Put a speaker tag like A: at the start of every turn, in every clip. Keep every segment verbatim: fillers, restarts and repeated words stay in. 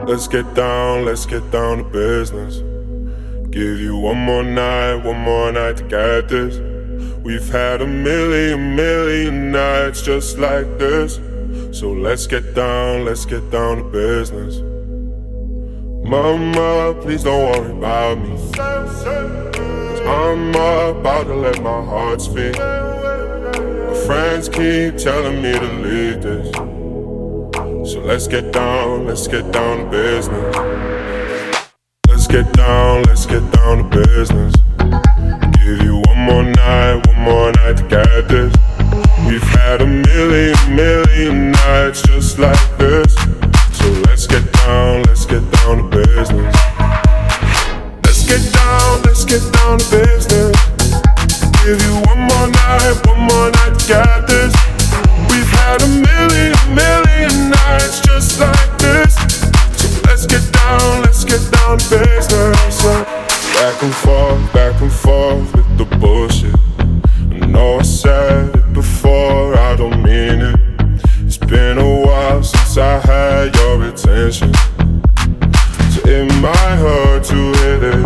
A: Let's get down, let's get down to business. Give you one more night, one more night to get this. We've had a million, million nights just like this. So let's get down, let's get down to business. Mama, please don't worry about me, 'cause I'm about to let my heart speak. My friends keep telling me to leave this. So let's get down, let's get down to business. Let's get down, let's get down to business. Give you one more night, one more night to get this. We've had a million, million nights just like this. So let's get down, let's get down to business. Let's get down, let's get down to business. Give you one more night, one more night to get this. We've had a million, million nights just like this. So let's get down, let's get down to business. Back and forth, back and forth with the bullshit. I know I said it before, I don't mean it. It's been a while since I had your attention, so it might hurt to hit it.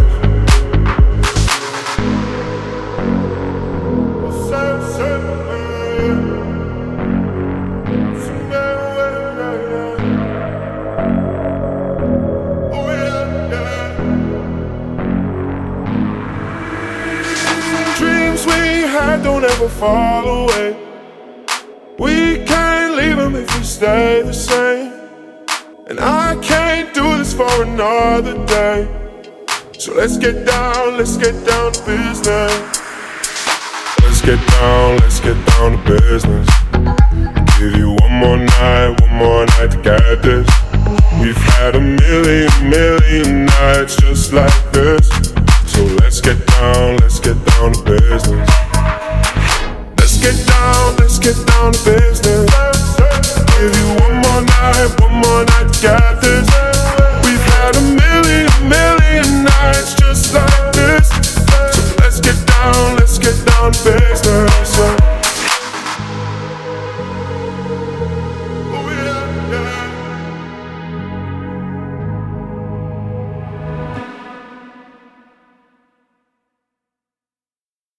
A: Dreams we had don't ever fall away. We can't leave them if we stay the same. And I can't do this for another day. So let's get down, let's get down to business. Let's get down, let's get down to business. Give you one more night, one more night to get this. We've had a million, million nights just like this. So let's get down, let's get down to business. Let's get down, let's get down to business. Give you one more night, one more night to get